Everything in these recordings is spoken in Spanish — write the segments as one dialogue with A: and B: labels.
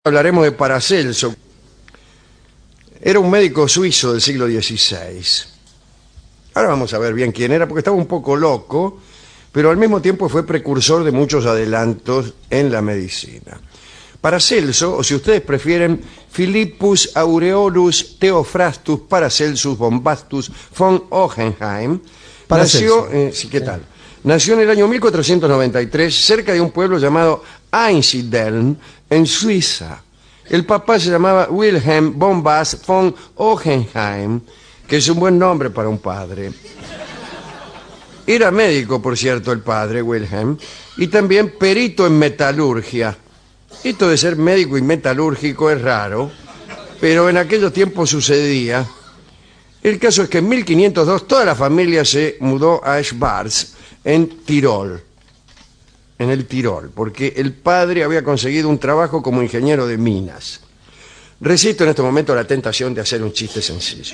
A: Hablaremos de Paracelso. Era un médico suizo del siglo XVI. Ahora vamos a ver bien quién era, porque estaba un poco loco, pero al mismo tiempo fue precursor de muchos adelantos en la medicina. Paracelso, o si ustedes prefieren, Philippus Aureolus Theophrastus Paracelsus Bombastus von Hohenheim, nació, ¿qué tal? Nació en el año 1493 cerca de un pueblo llamado Einsiedeln, en Suiza. El papá se llamaba Wilhelm Bombast von Hohenheim, que es un buen nombre para un padre. Era médico, por cierto, el padre, Wilhelm, y también perito en metalurgia. Esto de ser médico y metalúrgico es raro, pero en aquellos tiempos sucedía. El caso es que en 1502 toda la familia se mudó a Schwarz, en Tirol. En el Tirol, porque el padre había conseguido un trabajo como ingeniero de minas. Resisto en este momento la tentación de hacer un chiste sencillo.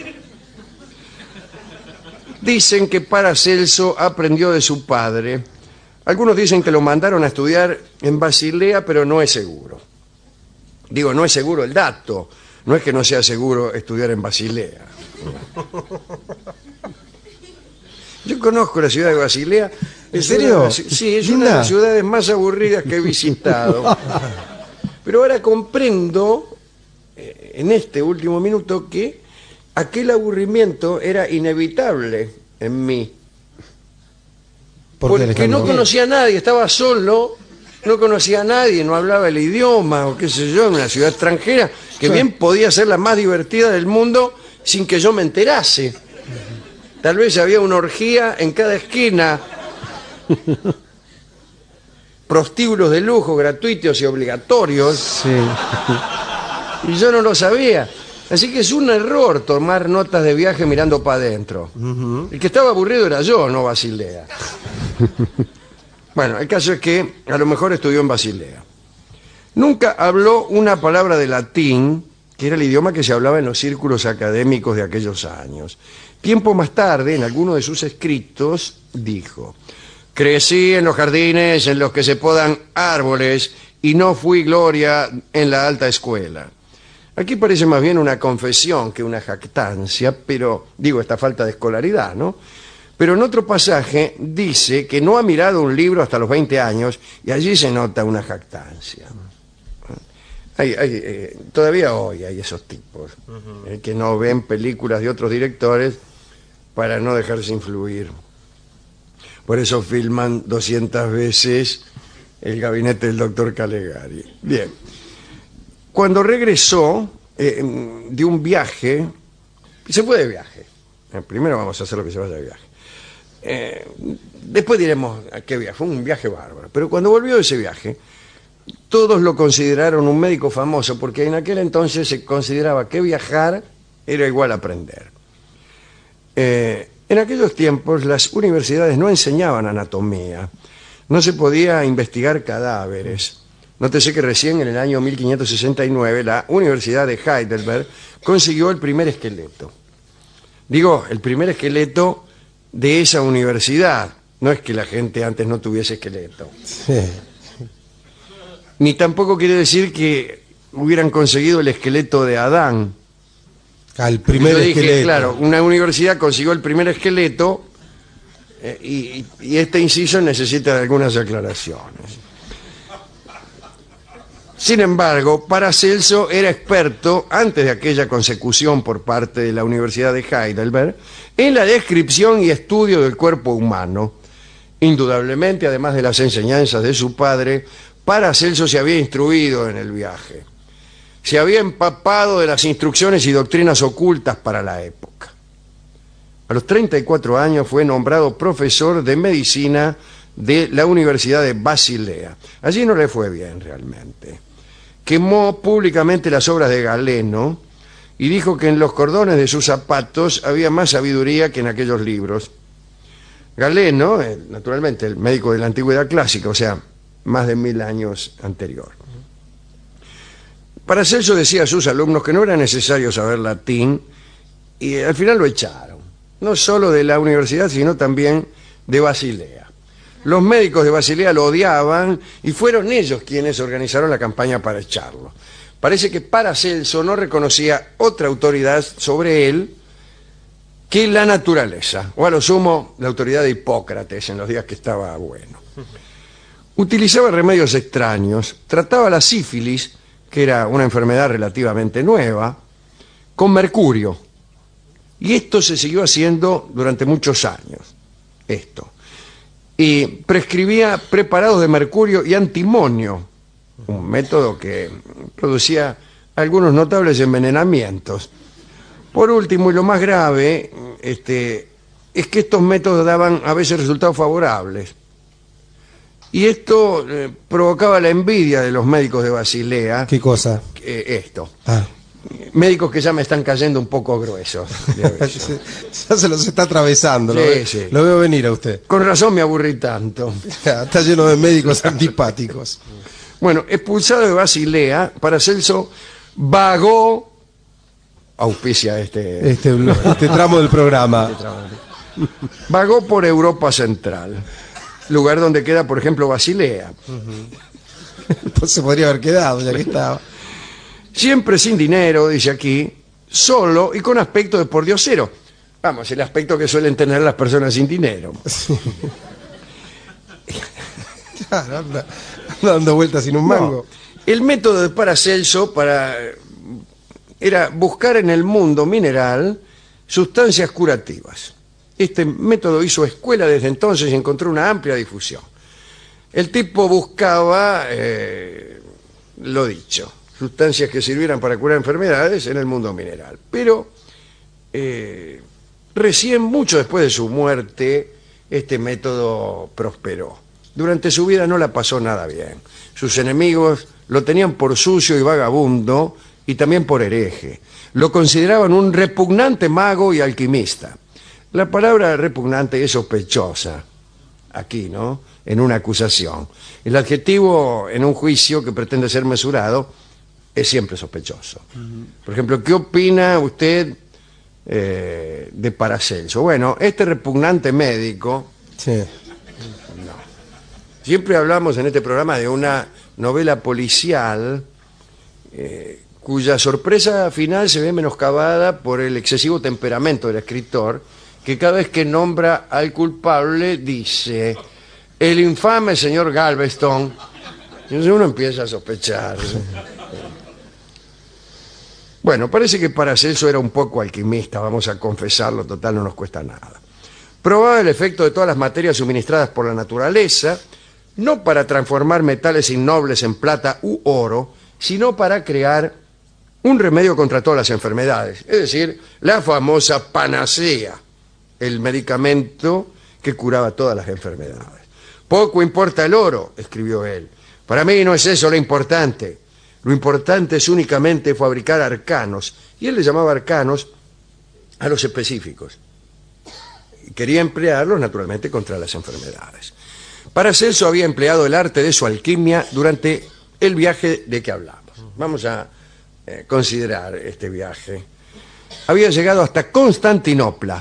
A: Dicen que Paracelso aprendió de su padre. Algunos dicen que lo mandaron a estudiar en Basilea, pero no es seguro. Digo, no es seguro el dato. No es que no sea seguro estudiar en Basilea. Yo conozco la ciudad de Basilea.
B: ¿En serio?
A: Sí, es una de las ciudades más aburridas que he visitado. Pero ahora comprendo, en este último minuto, que aquel aburrimiento era inevitable en mí. Porque no conocía a nadie, estaba solo, no conocía a nadie, no hablaba el idioma, o qué sé yo, en una ciudad extranjera, que bien podía ser la más divertida del mundo sin que yo me enterase. Tal vez había una orgía en cada esquina. Prostíbulos de lujo, gratuitos y obligatorios.
B: Sí.
A: Y yo no lo sabía. Así que es un error tomar notas de viaje mirando para adentro. El que estaba aburrido era yo, no Basilea. Bueno, el caso es que a lo mejor estudió en Basilea. Nunca habló una palabra de latín, que era el idioma que se hablaba en los círculos académicos de aquellos años. Tiempo más tarde, en alguno de sus escritos, dijo: crecí en los jardines en los que se podan árboles y no fui gloria en la alta escuela. Aquí parece más bien una confesión que una jactancia, pero, digo, esta falta de escolaridad, ¿no? Pero en otro pasaje dice que no ha mirado un libro hasta los 20 años y allí se nota una jactancia. Todavía hoy hay esos tipos que no ven películas de otros directores para no dejarse influir. Por eso filman 200 veces El gabinete del doctor Calegari. Bien. Cuando regresó de un viaje, se fue de viaje. Primero vamos a hacer lo que se vaya de viaje. Después diremos a qué viaje. Fue un viaje bárbaro. Pero cuando volvió de ese viaje, todos lo consideraron un médico famoso, porque en aquel entonces se consideraba que viajar era igual a aprender. En aquellos tiempos las universidades no enseñaban anatomía, no se podía investigar cadáveres. Nótese que recién en el año 1569 la Universidad de Heidelberg consiguió el primer esqueleto. Digo, el primer esqueleto de esa universidad. No es que la gente antes no tuviese esqueleto.
B: Sí.
A: Ni tampoco quiere decir que hubieran conseguido el esqueleto de Adán.
B: Al primer esqueleto.
A: Claro, una universidad consiguió el primer esqueleto y este inciso necesita de algunas aclaraciones. Sin embargo, Paracelso era experto, antes de aquella consecución por parte de la Universidad de Heidelberg, en la descripción y estudio del cuerpo humano. Indudablemente, además de las enseñanzas de su padre, Paracelso se había instruido en el viaje. Se había empapado de las instrucciones y doctrinas ocultas para la época. A los 34 años fue nombrado profesor de medicina de la Universidad de Basilea. Allí no le fue bien realmente. Quemó públicamente las obras de Galeno y dijo que en los cordones de sus zapatos había más sabiduría que en aquellos libros. Galeno, naturalmente, el médico de la antigüedad clásica, o sea, más de 1000 años anterior. Paracelso decía a sus alumnos que no era necesario saber latín y al final lo echaron, no solo de la universidad, sino también de Basilea. Los médicos de Basilea lo odiaban y fueron ellos quienes organizaron la campaña para echarlo. Parece que Paracelso no reconocía otra autoridad sobre él que la naturaleza, o a lo sumo la autoridad de Hipócrates en los días que estaba bueno. Utilizaba remedios extraños, trataba la sífilis, que era una enfermedad relativamente nueva, con mercurio. Y esto se siguió haciendo durante muchos años. Y prescribía preparados de mercurio y antimonio, un método que producía algunos notables envenenamientos. Por último, y lo más grave, es que estos métodos daban a veces resultados favorables. Y esto provocaba la envidia de los médicos de Basilea.
B: ¿Qué cosa?
A: Esto.
B: Ah.
A: Médicos que ya me están cayendo un poco gruesos.
B: Ya se los está atravesando.
A: Sí.
B: Lo veo venir a usted.
A: Con razón me aburrí tanto.
B: Está lleno de médicos antipáticos.
A: Bueno, expulsado de Basilea, Paracelso vagó, auspicia este
B: tramo del programa.
A: Vagó por Europa Central, lugar donde queda, por ejemplo, Basilea.
B: Pues se podría haber quedado, ya que estaba.
A: Siempre sin dinero, dice aquí, solo y con aspecto de pordiosero. Vamos, el aspecto que suelen tener las personas sin dinero.
B: Claro, anda dando vueltas sin un mango.
A: El método de Paracelso era buscar en el mundo mineral sustancias curativas. Este método hizo escuela desde entonces y encontró una amplia difusión. El tipo buscaba, lo dicho, sustancias que sirvieran para curar enfermedades en el mundo mineral. Pero recién, mucho después de su muerte, este método prosperó. Durante su vida no la pasó nada bien. Sus enemigos lo tenían por sucio y vagabundo y también por hereje. Lo consideraban un repugnante mago y alquimista. La palabra repugnante es sospechosa, aquí, ¿no? En una acusación. El adjetivo en un juicio que pretende ser mesurado es siempre sospechoso. Por ejemplo, ¿qué opina usted de Paracelso? Bueno, este repugnante médico...
B: Sí.
A: Siempre hablamos en este programa de una novela policial cuya sorpresa final se ve menoscabada por el excesivo temperamento del escritor, que cada vez que nombra al culpable dice el infame señor Galveston. Y entonces uno empieza a sospechar. Bueno, parece que Paracelso era un poco alquimista, vamos a confesarlo, total no nos cuesta nada. Probaba el efecto de todas las materias suministradas por la naturaleza, no para transformar metales innobles en plata u oro, sino para crear un remedio contra todas las enfermedades, es decir, la famosa panacea, el medicamento que curaba todas las enfermedades. Poco importa el oro, escribió él. Para mí no es eso lo importante. Lo importante es únicamente fabricar arcanos. Y él le llamaba arcanos a los específicos. Y quería emplearlos, naturalmente, contra las enfermedades. Paracelso había empleado el arte de su alquimia durante el viaje de que hablamos. Vamos a considerar este viaje. Había llegado hasta Constantinopla.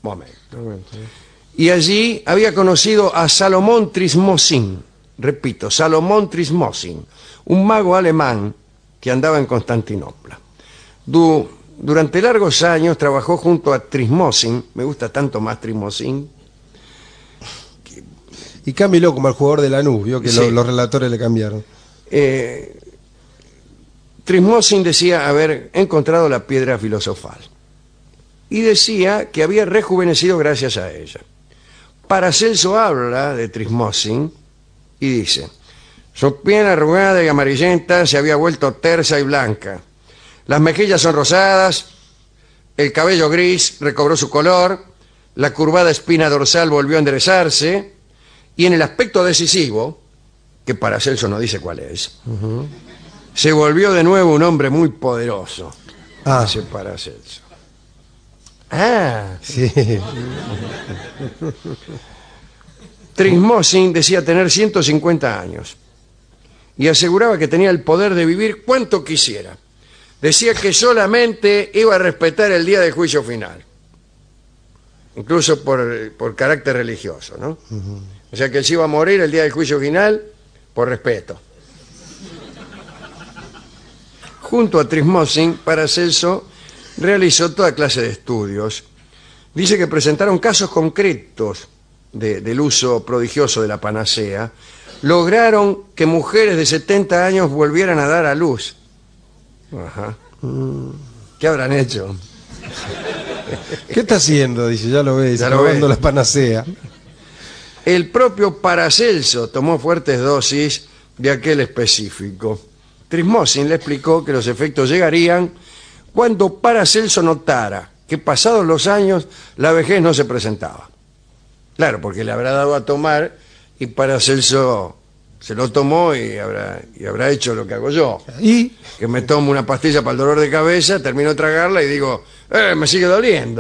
A: Y allí había conocido a Salomón Trismosin. Repito, Salomón Trismosin, un mago alemán que andaba en Constantinopla. Durante largos años trabajó junto a Trismosin. Me gusta tanto más Trismosin.
B: Y cámbialo como al jugador de Lanús, vio que sí. Los relatores le cambiaron.
A: Trismosin decía haber encontrado la piedra filosofal. Y decía que había rejuvenecido gracias a ella. Paracelso habla de Trismosin y dice: su piel arrugada y amarillenta se había vuelto tersa y blanca. Las mejillas son rosadas, el cabello gris recobró su color, la curvada espina dorsal volvió a enderezarse, y en el aspecto decisivo, que Paracelso no dice cuál es, se volvió de nuevo un hombre muy poderoso. Dice Paracelso.
B: Sí.
A: Trismosin decía tener 150 años y aseguraba que tenía el poder de vivir cuanto quisiera. Decía que solamente iba a respetar el día del juicio final, incluso por carácter religioso, ¿no? O sea que él se iba a morir el día del juicio final por respeto. Junto a Trismossin, Paracelso realizó toda clase de estudios. Dice que presentaron casos concretos del uso prodigioso de la panacea. Lograron que mujeres de 70 años volvieran a dar a luz. Ajá. ¿Qué habrán hecho?
B: ¿Qué está haciendo? Dice, ya lo ves,
A: Ya lo
B: probando
A: ve.
B: la panacea.
A: El propio Paracelso tomó fuertes dosis de aquel específico. Trismossin le explicó que los efectos llegarían cuando Paracelso notara que pasados los años la vejez no se presentaba. Claro, porque le habrá dado a tomar y Paracelso se lo tomó y habrá hecho lo que hago yo.
B: Y
A: Que me tomo una pastilla para el dolor de cabeza, termino de tragarla y digo, me sigue doliendo.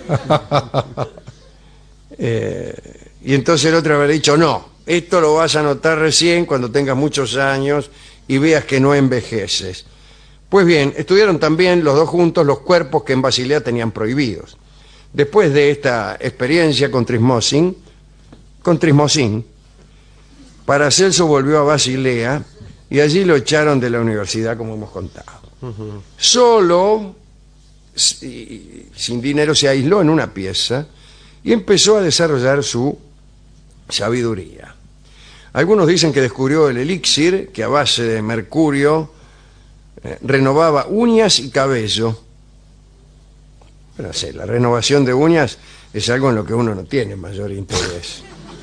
A: Y entonces el otro habrá dicho, no, esto lo vas a notar recién cuando tengas muchos años y veas que no envejeces. Pues bien, estudiaron también los dos juntos los cuerpos que en Basilea tenían prohibidos. Después de esta experiencia con Trismossin, Paracelso volvió a Basilea y allí lo echaron de la universidad, como hemos contado. Solo, sin dinero, se aisló en una pieza y empezó a desarrollar su sabiduría. Algunos dicen que descubrió el elixir que a base de mercurio renovaba uñas y cabello. No sé, la renovación de uñas es algo en lo que uno no tiene mayor interés.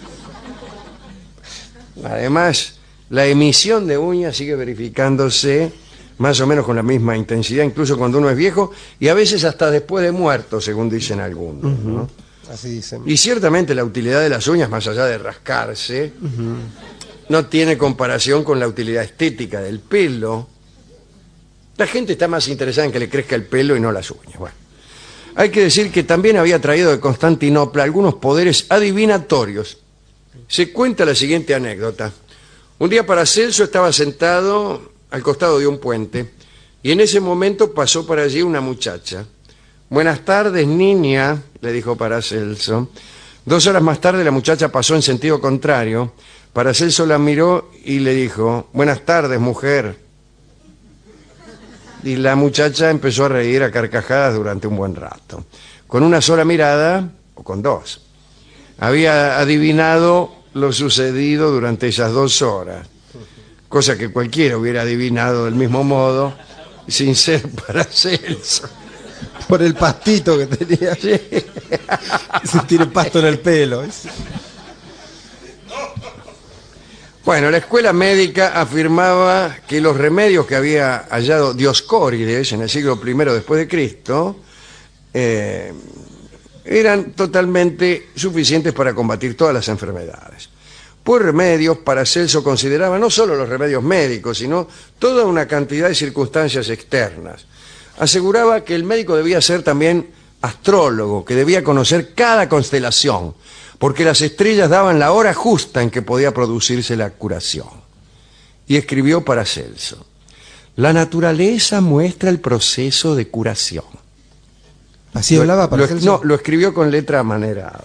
A: Además, la emisión de uñas sigue verificándose más o menos con la misma intensidad, incluso cuando uno es viejo y a veces hasta después de muerto, según dicen algunos, ¿no?
B: así dicen.
A: Y ciertamente la utilidad de las uñas, más allá de rascarse, no tiene comparación con la utilidad estética del pelo. La gente está más interesada en que le crezca el pelo y no las uñas. Bueno, hay que decir que también había traído de Constantinopla algunos poderes adivinatorios. Se cuenta la siguiente anécdota. Un día Paracelso estaba sentado al costado de un puente y en ese momento pasó por allí una muchacha. Buenas tardes, niña, le dijo Paracelso. 2 horas más tarde la muchacha pasó en sentido contrario. Paracelso la miró y le dijo, buenas tardes, mujer. Y la muchacha empezó a reír a carcajadas durante un buen rato. Con una sola mirada, o con dos, había adivinado lo sucedido durante esas 2 horas. Cosa que cualquiera hubiera adivinado del mismo modo, sin ser Paracelso.
B: Por el pastito que tenía.
A: Sí.
B: Se tiene pasto en el pelo.
A: Bueno, la escuela médica afirmaba que los remedios que había hallado Dioscórides en el siglo I después de Cristo eran totalmente suficientes para combatir todas las enfermedades. Por remedios, Paracelso consideraba no solo los remedios médicos, sino toda una cantidad de circunstancias externas. Aseguraba que el médico debía ser también astrólogo, que debía conocer cada constelación, porque las estrellas daban la hora justa en que podía producirse la curación. Y escribió Paracelso, la naturaleza muestra el proceso de curación.
B: Así hablaba Paracelso.
A: No, lo escribió con letra amanerada.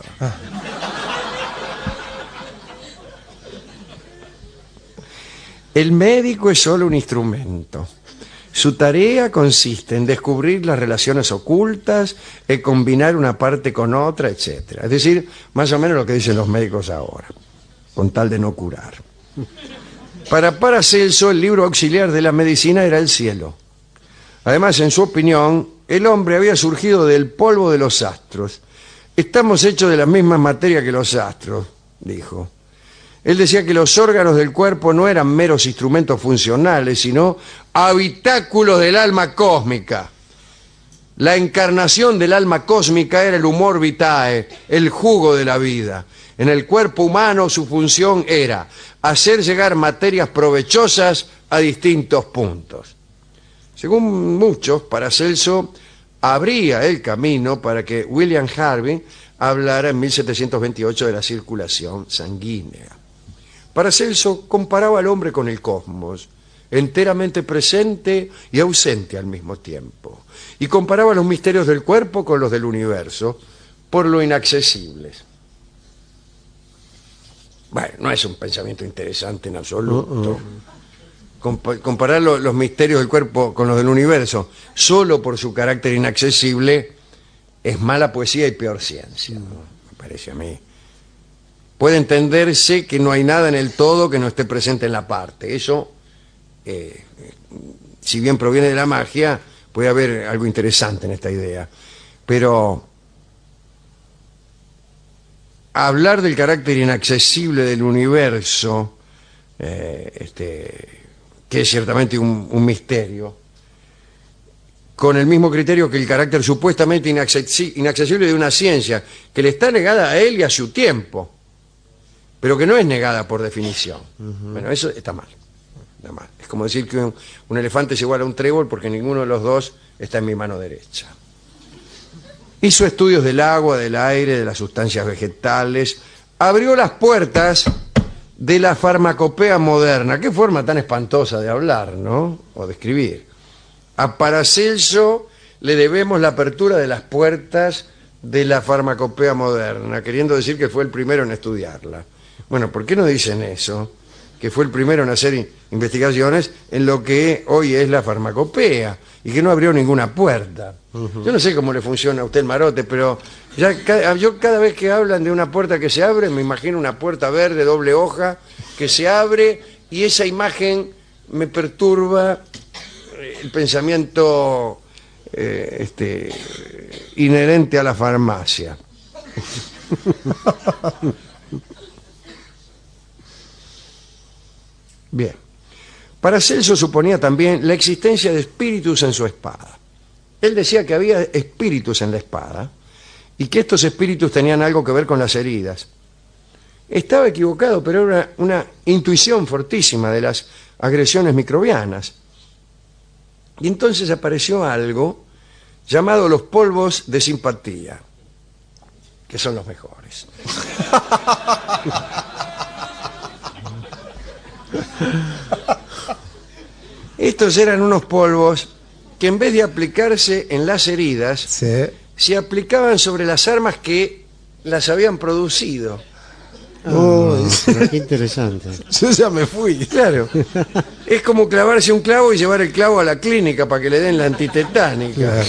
A: El médico es solo un instrumento. Su tarea consiste en descubrir las relaciones ocultas, en combinar una parte con otra, etc. Es decir, más o menos lo que dicen los médicos ahora, con tal de no curar. Para Paracelso, el libro auxiliar de la medicina era el cielo. Además, en su opinión, el hombre había surgido del polvo de los astros. Estamos hechos de la misma materia que los astros, dijo. Él decía que los órganos del cuerpo no eran meros instrumentos funcionales, sino habitáculos del alma cósmica. La encarnación del alma cósmica era el humor vitae, el jugo de la vida. En el cuerpo humano su función era hacer llegar materias provechosas a distintos puntos. Según muchos, Paracelso abría el camino para que William Harvey hablara en 1728 de la circulación sanguínea. Paracelso comparaba al hombre con el cosmos, enteramente presente y ausente al mismo tiempo, y comparaba los misterios del cuerpo con los del universo, por lo inaccesibles. Bueno, no es un pensamiento interesante en absoluto. comparar los misterios del cuerpo con los del universo solo por su carácter inaccesible es mala poesía y peor ciencia, ¿no? Me parece a mí. Puede entenderse que no hay nada en el todo que no esté presente en la parte. Eso, si bien proviene de la magia, puede haber algo interesante en esta idea. Pero hablar del carácter inaccesible del universo, que es ciertamente un misterio, con el mismo criterio que el carácter supuestamente inaccesible de una ciencia, que le está negada a él y a su tiempo, pero que no es negada por definición. Bueno, eso está mal. Está mal. Es como decir que un elefante es igual a un trébol porque ninguno de los dos está en mi mano derecha. Hizo estudios del agua, del aire, de las sustancias vegetales, abrió las puertas de la farmacopea moderna. Qué forma tan espantosa de hablar, ¿no? O de escribir. A Paracelso le debemos la apertura de las puertas de la farmacopea moderna, queriendo decir que fue el primero en estudiarla. Bueno, ¿por qué no dicen eso? Que fue el primero en hacer investigaciones en lo que hoy es la farmacopea y que no abrió ninguna puerta. Yo no sé cómo le funciona a usted el marote, pero yo cada vez que hablan de una puerta que se abre, me imagino una puerta verde, doble hoja, que se abre y esa imagen me perturba el pensamiento inherente a la farmacia. Bien. Paracelso suponía también la existencia de espíritus en su espada. Él decía que había espíritus en la espada y que estos espíritus tenían algo que ver con las heridas. Estaba equivocado, pero era una intuición fortísima de las agresiones microbianas. Y entonces apareció algo llamado los polvos de simpatía, que son los mejores. Estos eran unos polvos que en vez de aplicarse en las heridas,
B: Sí.
A: se aplicaban sobre las armas que las habían producido.
C: Pero qué interesante.
B: Yo ya me fui.
A: Claro. Es como clavarse un clavo y llevar el clavo a la clínica para que le den la antitetánica.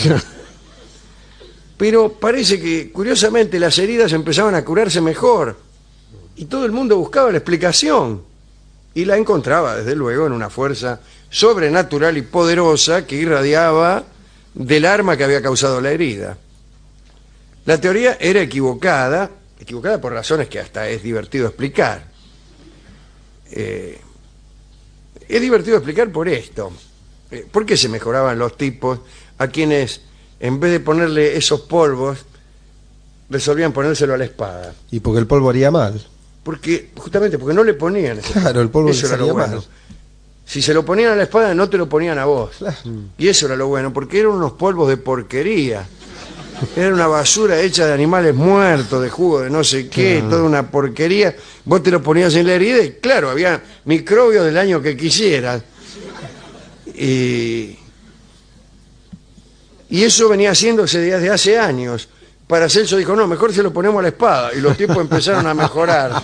A: Pero parece que, curiosamente, las heridas empezaban a curarse mejor. Y todo el mundo buscaba la explicación. Y la encontraba, desde luego, en una fuerza sobrenatural y poderosa que irradiaba del arma que había causado la herida. La teoría era equivocada por razones que hasta es divertido explicar. Es divertido explicar por esto. ¿Por qué se mejoraban los tipos a quienes, en vez de ponerle esos polvos, resolvían ponérselo a la espada?
B: Y porque el polvo haría mal.
A: Justamente porque no le ponían ese
B: Claro, el polvo
A: eso era lo
B: salía
A: bueno.
B: mal.
A: Si se lo ponían a la espada, no te lo ponían a vos.
B: Claro.
A: Y eso era lo bueno, porque eran unos polvos de porquería. Era una basura hecha de animales muertos, de jugo de no sé qué, toda una porquería. Vos te lo ponías en la herida y claro, había microbios del año que quisieras. Y eso venía haciéndose desde hace años. Paracelso dijo, no, mejor se lo ponemos a la espada. Y los tipos empezaron a mejorar.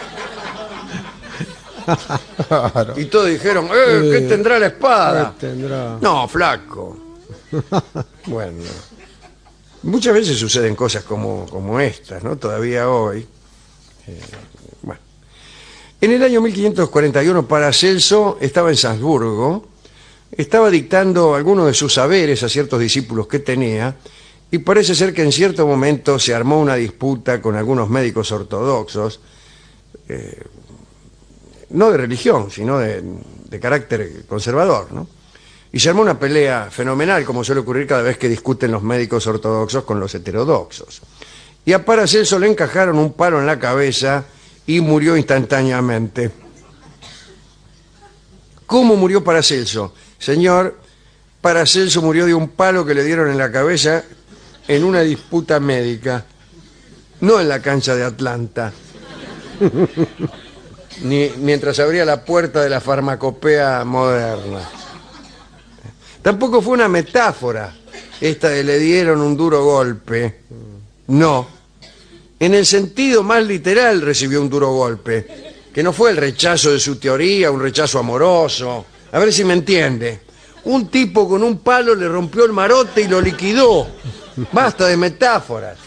B: Claro.
A: Y todos dijeron, ¿qué tendrá la espada?
C: ¿Qué tendrá?
A: No, flaco. Bueno, muchas veces suceden cosas como estas, ¿no? Todavía hoy. Bueno. En el año 1541, Paracelso estaba en Salzburgo, estaba dictando algunos de sus saberes a ciertos discípulos que tenía, y parece ser que en cierto momento se armó una disputa con algunos médicos ortodoxos, no de religión, sino de carácter conservador, ¿no? Y se armó una pelea fenomenal, como suele ocurrir cada vez que discuten los médicos ortodoxos con los heterodoxos. Y a Paracelso le encajaron un palo en la cabeza y murió instantáneamente. ¿Cómo murió Paracelso? Señor, Paracelso murió de un palo que le dieron en la cabeza en una disputa médica, no en la cancha de Atlanta, ni mientras abría la puerta de la farmacopea moderna. Tampoco fue una metáfora esta de le dieron un duro golpe. No. En el sentido más literal recibió un duro golpe, que no fue el rechazo de su teoría, un rechazo amoroso, A ver si me entiende. Un tipo con un palo le rompió el marote y lo liquidó. Basta de metáforas.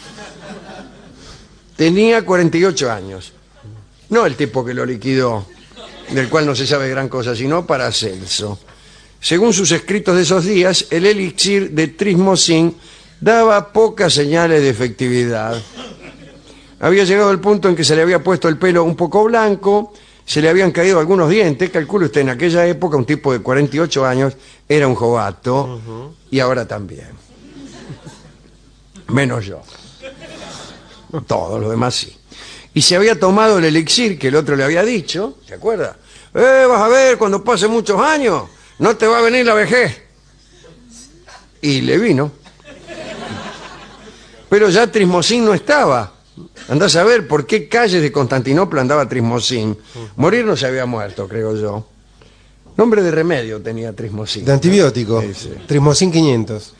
A: Tenía 48 años. No el tipo que lo liquidó, del cual no se sabe gran cosa, sino Paracelso. Según sus escritos de esos días, el elixir de Trismosín daba pocas señales de efectividad. Había llegado al punto en que se le había puesto el pelo un poco blanco, se le habían caído algunos dientes. Calcule usted, en aquella época un tipo de 48 años era un jovato, y ahora también. Menos yo. Todos los demás sí. Y se había tomado el elixir que el otro le había dicho, ¿se acuerda? Vas a ver, cuando pase muchos años, no te va a venir la vejez. Y le vino. Pero ya Trismosín no estaba. Andás a ver por qué calles de Constantinopla andaba Trismosín. Morir no se había muerto, creo yo. Nombre de remedio tenía Trismosín.
B: De antibiótico.
A: Sí, sí.
B: Trismosín 500.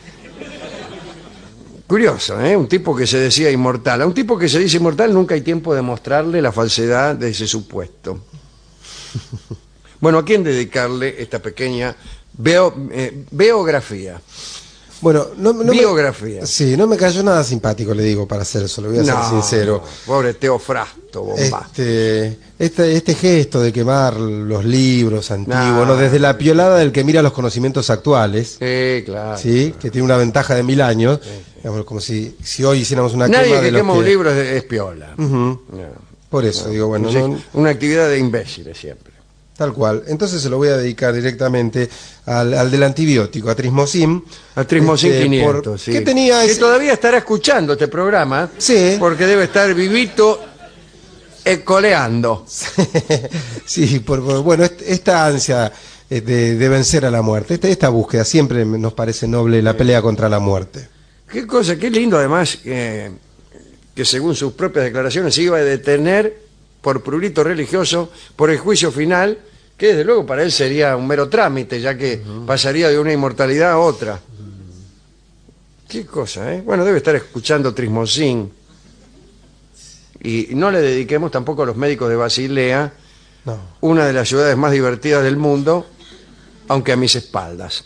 A: Curioso, ¿eh? Un tipo que se decía inmortal. A un tipo que se dice inmortal nunca hay tiempo de mostrarle la falsedad de ese supuesto. Bueno, ¿a quién dedicarle esta pequeña biografía?
B: Bueno,
A: Biografía.
B: Sí, no me cayó nada simpático, le digo, para ser eso, le voy a ser sincero.
A: Pobre Teofrasto, bomba.
B: Este gesto de quemar los libros antiguos, ¿no? Desde la piolada del que mira los conocimientos actuales,
A: Claro.
B: ¿sí? Que tiene una ventaja de 1000 años, digamos, como si hoy hiciéramos una
A: Nadie
B: quema
A: que
B: de los
A: quema un libro es piola.
B: Ujú.
A: No.
B: Por eso, digo, bueno,
A: Sí,
B: no,
A: una actividad de imbéciles siempre.
B: tal cual. Entonces se lo voy a dedicar directamente al del antibiótico, a Trismosín.
A: A Trismosín 500, sí.
B: ¿Qué tenía
A: Que
B: ese?
A: todavía estará escuchando este programa.
B: Sí.
A: Porque debe estar vivito coleando.
B: Sí, bueno, esta ansia de vencer a la muerte, esta búsqueda, siempre nos parece noble la pelea contra la muerte.
A: Qué cosa, qué lindo además que según sus propias declaraciones se iba a detener por prurito religioso por el juicio final, que desde luego para él sería un mero trámite, ya que pasaría de una inmortalidad a otra. Qué cosa, ¿eh? Bueno, debe estar escuchando Trismosín. Y no le dediquemos tampoco a los médicos de Basilea,
B: No.
A: una de las ciudades más divertidas del mundo, aunque a mis espaldas.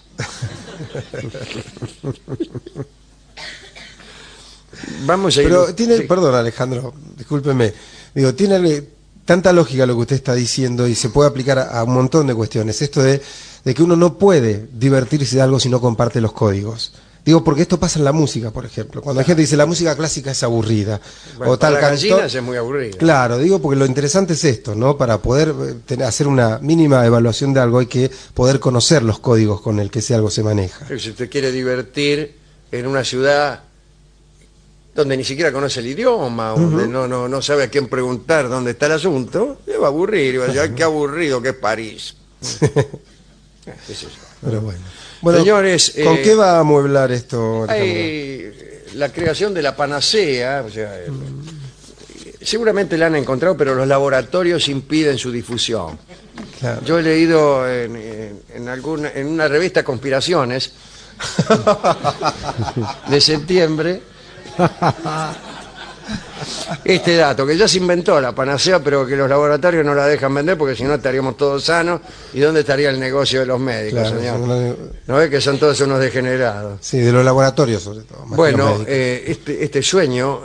A: Vamos a ir.
B: Pero tiene,
A: Sí.
B: perdón Alejandro, discúlpeme, digo, tiene tanta lógica lo que usted está diciendo y se puede aplicar a un montón de cuestiones. Esto de que uno no puede divertirse de algo si no comparte los códigos. Digo, porque esto pasa en la música, por ejemplo. Cuando la gente dice la música clásica es aburrida.
A: Bueno,
B: o tal
A: para
B: cantor.
A: gallinas es muy aburrido.
B: Claro, digo, porque lo interesante es esto, ¿no? Para poder hacer una mínima evaluación de algo hay que poder conocer los códigos con el que ese algo se maneja.
A: Si usted quiere divertir en una ciudad donde ni siquiera conoce el idioma, donde no sabe a quién preguntar dónde está el asunto, le va a aburrir, y va a decir, "Ay, qué aburrido que es París". ¿Qué es eso?
B: Pero bueno,
A: Señores,
B: ¿con qué va a amueblar esto, Alejandro?
A: hay la creación de la panacea, o sea, seguramente la han encontrado, pero los laboratorios impiden su difusión.
B: Claro.
A: Yo he leído en una revista Conspiraciones de septiembre este dato, que ya se inventó la panacea, pero que los laboratorios no la dejan vender porque si no estaríamos todos sanos. ¿Y dónde estaría el negocio de los médicos,
B: Claro,
A: señor? ¿No ve que son todos unos degenerados?
B: Sí, de los laboratorios sobre todo. más que
A: Bueno,
B: los médicos.
A: este sueño,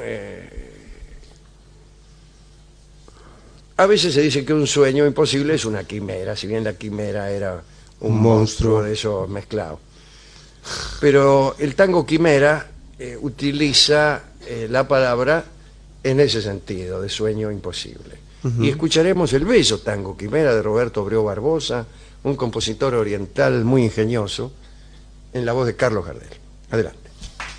A: a veces se dice que un sueño imposible es una quimera, si bien la quimera era un monstruo de esos mezclados. Pero el tango quimera utiliza la palabra en ese sentido, de sueño imposible. Y escucharemos el bello tango quimera de Roberto Abreu Barbosa, un compositor oriental muy ingenioso, en la voz de Carlos Gardel. Adelante.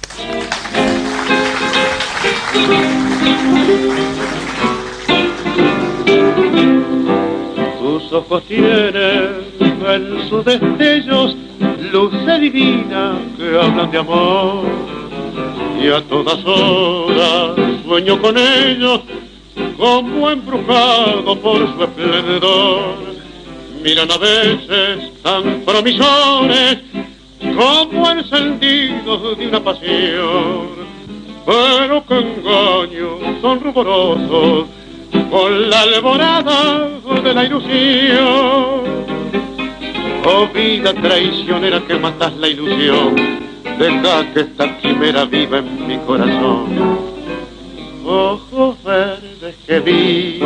D: Tus ojos tienen en sus destellos luces divinas que hablan de amor, y a todas horas sueño con ellos como embrujado por su esplendor. Miran a veces tan promisores como encendidos de una pasión, pero que engaños son ruborosos con la alborada de la ilusión. Oh vida traicionera que matas la ilusión, deja que esta quimera viva en mi corazón. Ojos verdes que vi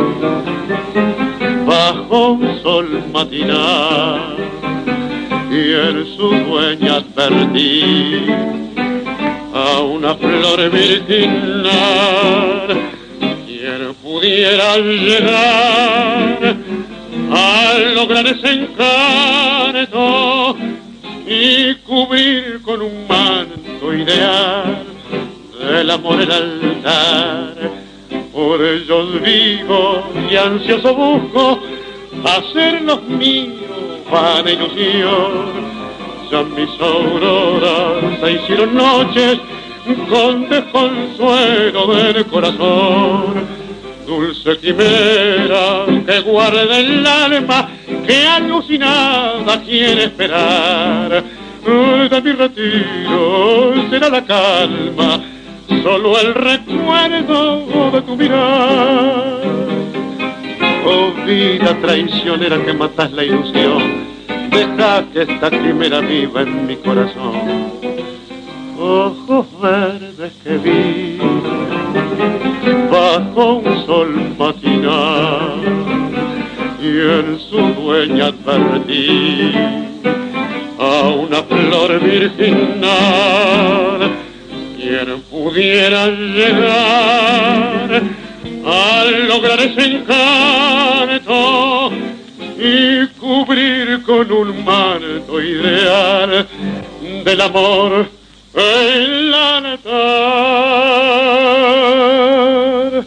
D: bajo un sol matinal y en su dueña advertí a una flor virginal. Quien pudiera llegar a lograr ese encanto y cubrir con un manto ideal del amor el altar. Por ellos vivo y ansioso busco hacerlos míos vana ilusión. Ya mis auroras se hicieron noches con desconsuelo del corazón. Dulce quimera que guarda el alma, que alucinada quiere esperar. De mi retiro será la calma, solo el recuerdo de tu mirar. Oh vida traicionera que matas la ilusión, deja que esta quimera viva en mi corazón. Ojos verdes que vi bajo un sol matinal y en su dueña advertí a una flor virginal. Quien pudiera llegar a lograr ese encanto y cubrir con un manto ideal del amor el altar.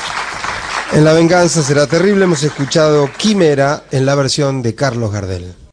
B: En La venganza será terrible hemos escuchado Quimera en la versión de Carlos Gardel.